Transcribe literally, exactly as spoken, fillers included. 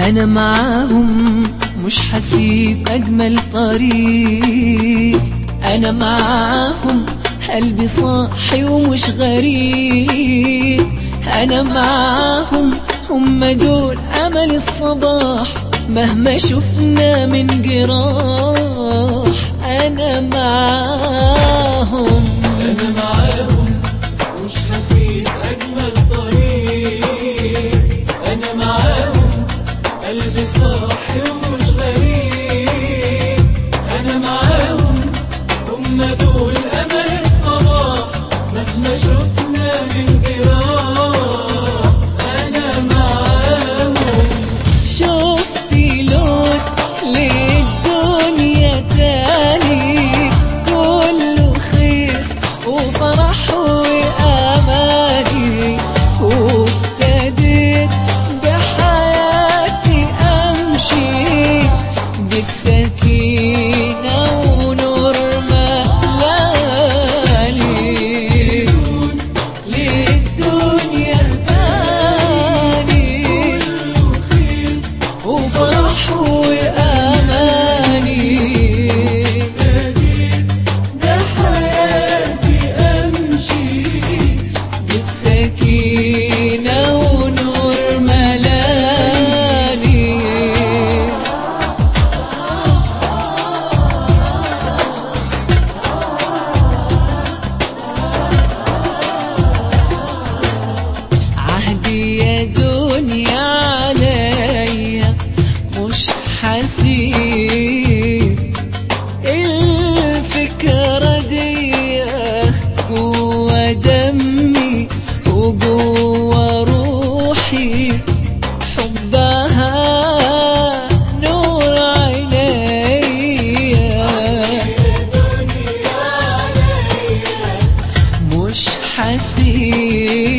أنا معاهم مش حسيب أجمل طريق. أنا معاهم قلبي صاحي ومش غريب. أنا معاهم هم دول أمل الصباح مهما شفنا من جراح. أنا معاهم أنا معاهم مش حسيب أجمل طريق. أنا معاهم قلبي صاحي ومش غريب. أنا معاهم هم دول أمل الصباح مهما شفنا من جراح. أنا معاهم. شفتي لون للدنيا تاني كله خير وفرح وأماني، وابتديت بحياتي أمشي بالسكينة ونور ملاني. للدنيا تاني وفرح وأماني، بحياتي أمشي بالسكينة ونور ملاني. عهدي يا دنيا عليا مش حسيب. الفكرة دي جوا دمي وجوا روحي، حبها نور عينيا مش حسيب.